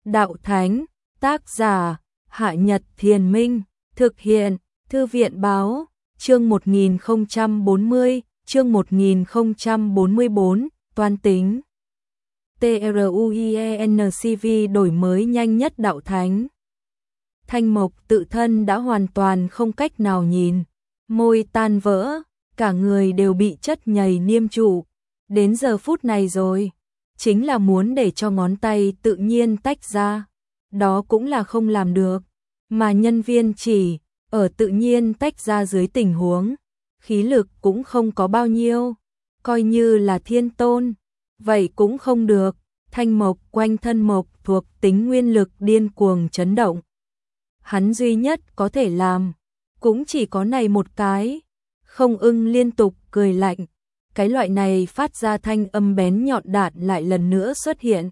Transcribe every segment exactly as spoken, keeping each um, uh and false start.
Đạo Thánh, tác giả, Hạ Nhật Thiền Minh, thực hiện, Thư viện Báo, chương một nghìn không trăm bốn mươi, chương một nghìn không trăm bốn mươi bốn, toán tính. TRUIENCV đổi mới nhanh nhất Đạo Thánh. Thanh Mộc tự thân đã hoàn toàn không cách nào nhìn, môi tan vỡ, cả người đều bị chất nhầy niêm trụ. Đến giờ phút này rồi, chính là muốn để cho ngón tay tự nhiên tách ra, đó cũng là không làm được, mà nhân viên chỉ ở tự nhiên tách ra dưới tình huống, khí lực cũng không có bao nhiêu, coi như là thiên tôn, vậy cũng không được. Thanh Mộc quanh thân Mộc thuộc tính nguyên lực điên cuồng chấn động. Hắn duy nhất có thể làm, cũng chỉ có này một cái. Không Ưng liên tục cười lạnh, cái loại này phát ra thanh âm bén nhọn đạn lại lần nữa xuất hiện.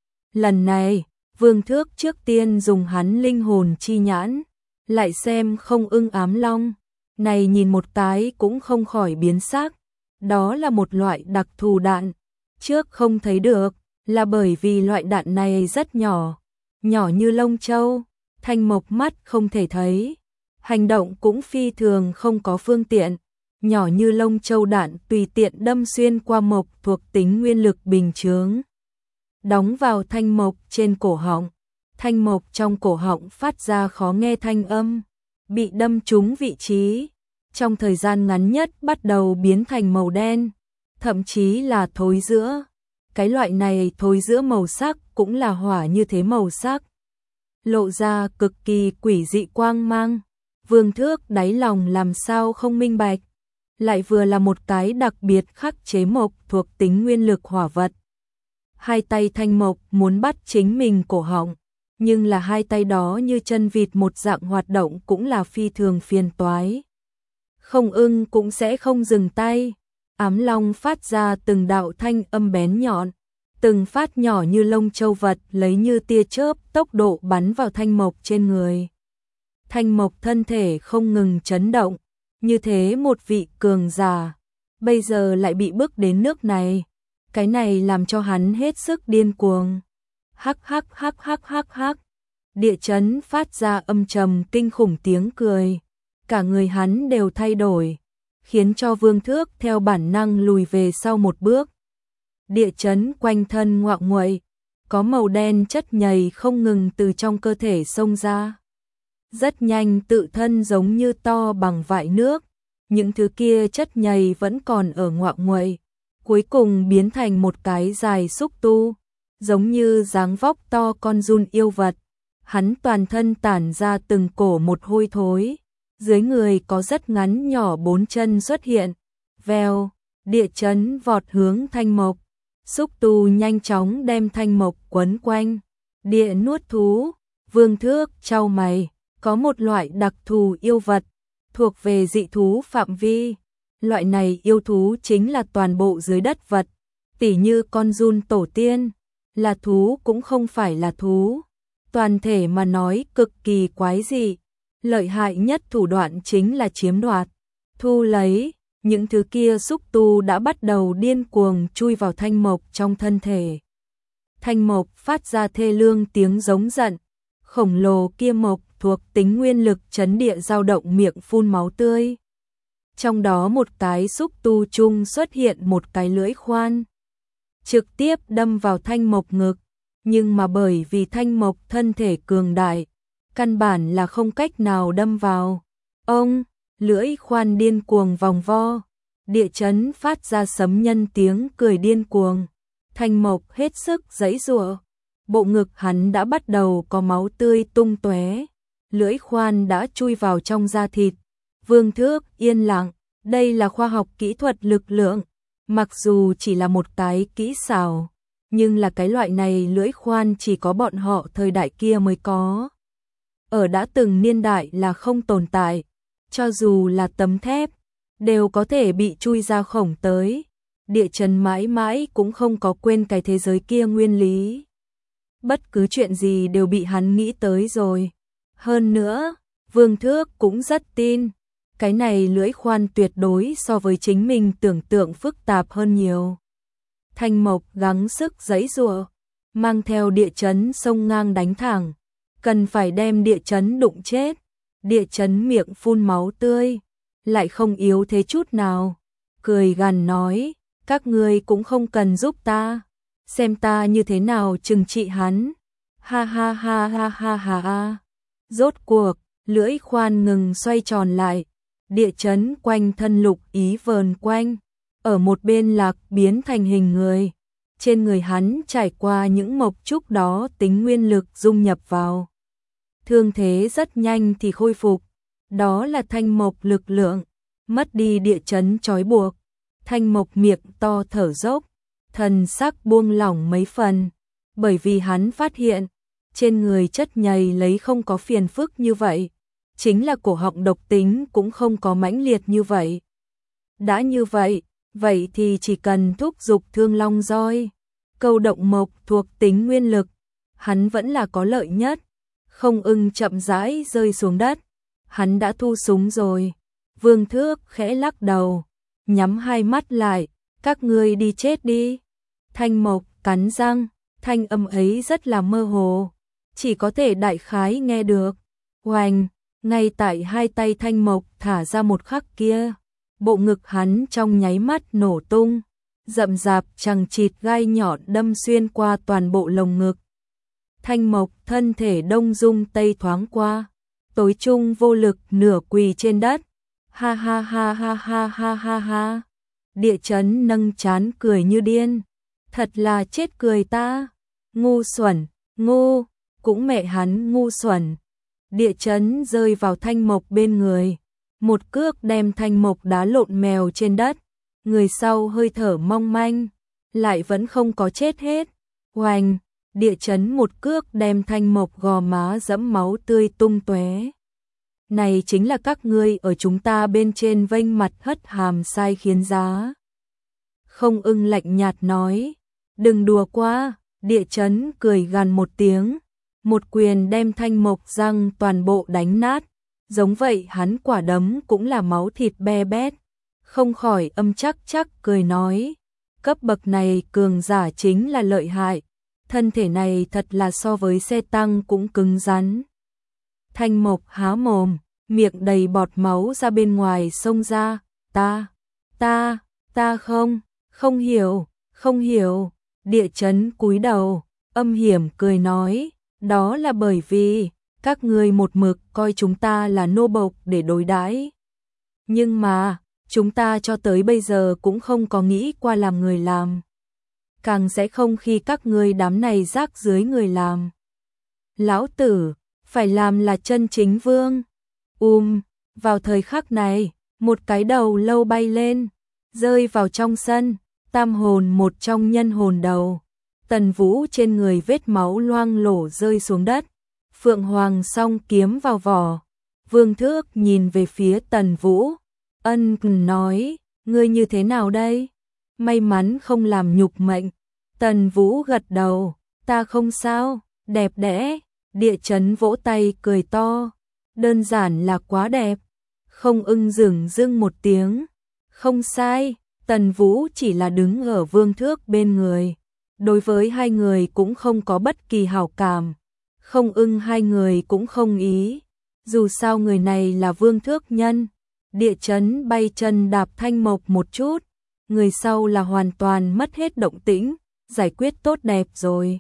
Lần này, Vương Thước trước tiên dùng hắn linh hồn chi nhãn, lại xem Không Ưng ám long, này nhìn một cái cũng không khỏi biến sắc, đó là một loại đặc thù đạn, trước không thấy được, là bởi vì loại đạn này rất nhỏ, nhỏ như lông châu, Thanh Mộc mắt không thể thấy, hành động cũng phi thường không có phương tiện, nhỏ như lông châu đạn tùy tiện đâm xuyên qua Mộc thuộc tính nguyên lực bình chướng, đóng vào Thanh Mộc trên cổ họng. Thanh Mộc trong cổ họng phát ra khó nghe thanh âm, bị đâm trúng vị trí, trong thời gian ngắn nhất bắt đầu biến thành màu đen, thậm chí là thối giữa. Cái loại này thối giữa màu sắc cũng là hỏa như thế màu sắc, lộ ra cực kỳ quỷ dị quang mang. Vương Thước đáy lòng làm sao không minh bạch, lại vừa là một cái đặc biệt khắc chế Mộc thuộc tính nguyên lực hỏa vật. Hai tay Thanh Mộc muốn bắt chính mình cổ họng, nhưng là hai tay đó như chân vịt một dạng hoạt động cũng là phi thường phiền toái. Không Ưng cũng sẽ không dừng tay. Ám long phát ra từng đạo thanh âm bén nhọn, từng phát nhỏ như lông châu vật lấy như tia chớp tốc độ bắn vào Thanh Mộc trên người. Thanh Mộc thân thể không ngừng chấn động, như thế một vị cường giả, bây giờ lại bị bước đến nước này, cái này làm cho hắn hết sức điên cuồng. Hắc hắc hắc hắc hắc hắc, địa chấn phát ra âm trầm kinh khủng tiếng cười, cả người hắn đều thay đổi, khiến cho Vương Thước theo bản năng lùi về sau một bước. Địa chấn quanh thân ngoạo nguậy, có màu đen chất nhầy không ngừng từ trong cơ thể xông ra. Rất nhanh tự thân giống như to bằng vại nước, những thứ kia chất nhầy vẫn còn ở ngoạo nguậy, cuối cùng biến thành một cái dài xúc tu, giống như dáng vóc to con giun yêu vật. Hắn toàn thân tản ra từng cổ một hôi thối, dưới người có rất ngắn nhỏ bốn chân xuất hiện, vèo, địa chấn vọt hướng Thanh Mộc, xúc tu nhanh chóng đem Thanh Mộc quấn quanh. Địa nuốt thú, Vương Thước chau mày, có một loại đặc thù yêu vật, thuộc về dị thú phạm vi, loại này yêu thú chính là toàn bộ dưới đất vật, tỉ như con giun tổ tiên, là thú cũng không phải là thú, toàn thể mà nói cực kỳ quái dị. Lợi hại nhất thủ đoạn chính là chiếm đoạt, thu lấy, những thứ kia xúc tu đã bắt đầu điên cuồng chui vào Thanh Mộc trong thân thể. Thanh Mộc phát ra thê lương tiếng giống giận, khổng lồ kia Mộc thuộc tính nguyên lực chấn địa dao động miệng phun máu tươi. Trong đó một cái xúc tu chung xuất hiện một cái lưỡi khoan, trực tiếp đâm vào Thanh Mộc ngực, nhưng mà bởi vì Thanh Mộc thân thể cường đại, căn bản là không cách nào đâm vào. Ông, lưỡi khoan điên cuồng vòng vo, địa chấn phát ra sấm nhân tiếng cười điên cuồng. Thanh Mộc hết sức giãy giụa, bộ ngực hắn đã bắt đầu có máu tươi tung tóe, lưỡi khoan đã chui vào trong da thịt. Vương Thước yên lặng, đây là khoa học kỹ thuật lực lượng, mặc dù chỉ là một cái kỹ xảo, nhưng là cái loại này lưỡi khoan chỉ có bọn họ thời đại kia mới có. Ở đã từng niên đại là không tồn tại, cho dù là tấm thép, đều có thể bị chui ra khổng tới. Địa chấn mãi mãi cũng không có quên cái thế giới kia nguyên lý. Bất cứ chuyện gì đều bị hắn nghĩ tới rồi. Hơn nữa, Vương Thước cũng rất tin, cái này lưỡi khoan tuyệt đối so với chính mình tưởng tượng phức tạp hơn nhiều. Thanh Mộc gắng sức giãy giụa, mang theo địa chấn sông ngang đánh thẳng, cần phải đem địa chấn đụng chết. Địa chấn miệng phun máu tươi, lại không yếu thế chút nào, cười gằn nói, các ngươi cũng không cần giúp ta, xem ta như thế nào trừng trị hắn. Ha ha ha ha ha ha ha. Rốt cuộc, lưỡi khoan ngừng xoay tròn lại, địa chấn quanh thân Lục Ý vờn quanh, ở một bên lạc biến thành hình người. Trên người hắn trải qua những mộc trúc đó tính nguyên lực dung nhập vào. Thương thế rất nhanh thì khôi phục, đó là thanh mộc lực lượng, mất đi địa chấn trói buộc. Thanh mộc miệng to thở dốc, thần sắc buông lỏng mấy phần, bởi vì hắn phát hiện, trên người chất nhầy lấy không có phiền phức như vậy, chính là cổ họng độc tính cũng không có mãnh liệt như vậy. Đã như vậy, vậy thì chỉ cần thúc giục Thương Long roi, câu động mộc thuộc tính nguyên lực, hắn vẫn là có lợi nhất. Không Ưng chậm rãi rơi xuống đất, hắn đã thu súng rồi. Vương Thước khẽ lắc đầu, nhắm hai mắt lại, các ngươi đi chết đi. Thanh mộc cắn răng, thanh âm ấy rất là mơ hồ, chỉ có thể đại khái nghe được. Oanh, ngay tại hai tay thanh mộc thả ra một khắc kia, bộ ngực hắn trong nháy mắt nổ tung, rậm rạp chằng chịt gai nhọn đâm xuyên qua toàn bộ lồng ngực. Thanh mộc thân thể đông dung tây thoáng qua, tối trung vô lực nửa quỳ trên đất. Ha ha ha ha ha ha ha ha. Địa chấn nâng chán cười như điên, thật là chết cười ta, ngu xuẩn, ngu, cũng mẹ hắn ngu xuẩn. Địa chấn rơi vào thanh mộc bên người, một cước đem thanh mộc đá lộn mèo trên đất, người sau hơi thở mong manh, lại vẫn không có chết hết. Oanh, địa chấn một cước đem thanh mộc gò má dẫm máu tươi tung tóe. Này chính là các ngươi ở chúng ta bên trên vênh mặt hất hàm sai khiến giá. Không Ưng lạnh nhạt nói, đừng đùa quá. Địa chấn cười gằn một tiếng, một quyền đem thanh mộc răng toàn bộ đánh nát, giống vậy hắn quả đấm cũng là máu thịt be bét. Không khỏi âm chắc chắc cười nói, cấp bậc này cường giả chính là lợi hại, thân thể này thật là so với xe tăng cũng cứng rắn. Thanh mộc há mồm, miệng đầy bọt máu ra bên ngoài xông ra, ta, ta, ta không, không hiểu, không hiểu. Địa chấn cúi đầu, âm hiểm cười nói, đó là bởi vì các ngươi một mực coi chúng ta là nô bộc để đối đãi. Nhưng mà, chúng ta cho tới bây giờ cũng không có nghĩ qua làm người làm. Càng sẽ không khi các ngươi đám này rác dưới người làm. Lão tử, phải làm là chân chính vương. Um, vào thời khắc này, một cái đầu lâu bay lên, rơi vào trong sân. Tam hồn một trong nhân hồn đầu, Tần Vũ trên người vết máu loang lổ rơi xuống đất, Phượng Hoàng song kiếm vào vỏ. Vương Thước nhìn về phía Tần Vũ, ân cần nói, ngươi như thế nào đây? May mắn không làm nhục mệnh. Tần Vũ gật đầu, ta không sao, đẹp đẽ. Địa chấn vỗ tay cười to, đơn giản là quá đẹp. Không Ưng dửng dưng một tiếng, không sai. Tần Vũ chỉ là đứng ở Vương Thước bên người, đối với hai người cũng không có bất kỳ hảo cảm. Không Ưng hai người cũng không ý, dù sao người này là Vương Thước nhân. Địa chấn bay chân đạp thanh mộc một chút, người sau là hoàn toàn mất hết động tĩnh, giải quyết tốt đẹp rồi.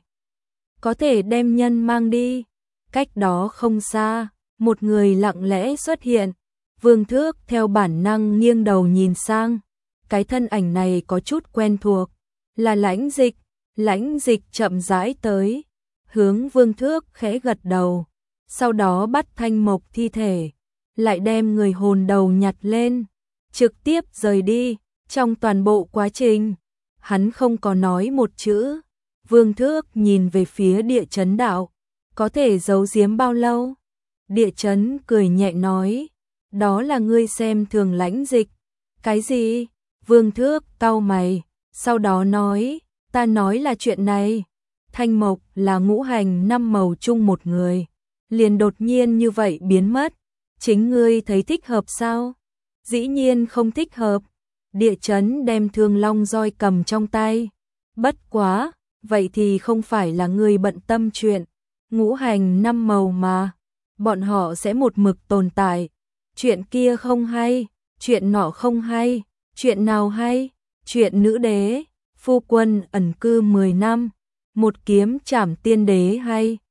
Có thể đem nhân mang đi. Cách đó không xa, một người lặng lẽ xuất hiện. Vương Thước theo bản năng nghiêng đầu nhìn sang. Cái thân ảnh này có chút quen thuộc, là Lãnh Dịch. Lãnh Dịch chậm rãi tới, hướng Vương Thước khẽ gật đầu, sau đó bắt thanh mộc thi thể, lại đem người hồn đầu nhặt lên, trực tiếp rời đi. Trong toàn bộ quá trình, hắn không có nói một chữ. Vương Thước nhìn về phía địa chấn đạo, có thể giấu giếm bao lâu? Địa chấn cười nhẹ nói, đó là ngươi xem thường Lãnh Dịch. Cái gì? Vương Thước cau mày, sau đó nói, ta nói là chuyện này. Thanh mộc là ngũ hành năm màu chung một người, liền đột nhiên như vậy biến mất, chính ngươi thấy thích hợp sao? Dĩ nhiên không thích hợp. Địa chấn đem Thương Long roi cầm trong tay, bất quá, vậy thì không phải là người bận tâm chuyện ngũ hành năm màu mà, bọn họ sẽ một mực tồn tại. Chuyện kia không hay, chuyện nọ không hay, chuyện nào hay? Chuyện nữ đế, phu quân ẩn cư mười năm, một kiếm trảm tiên đế hay?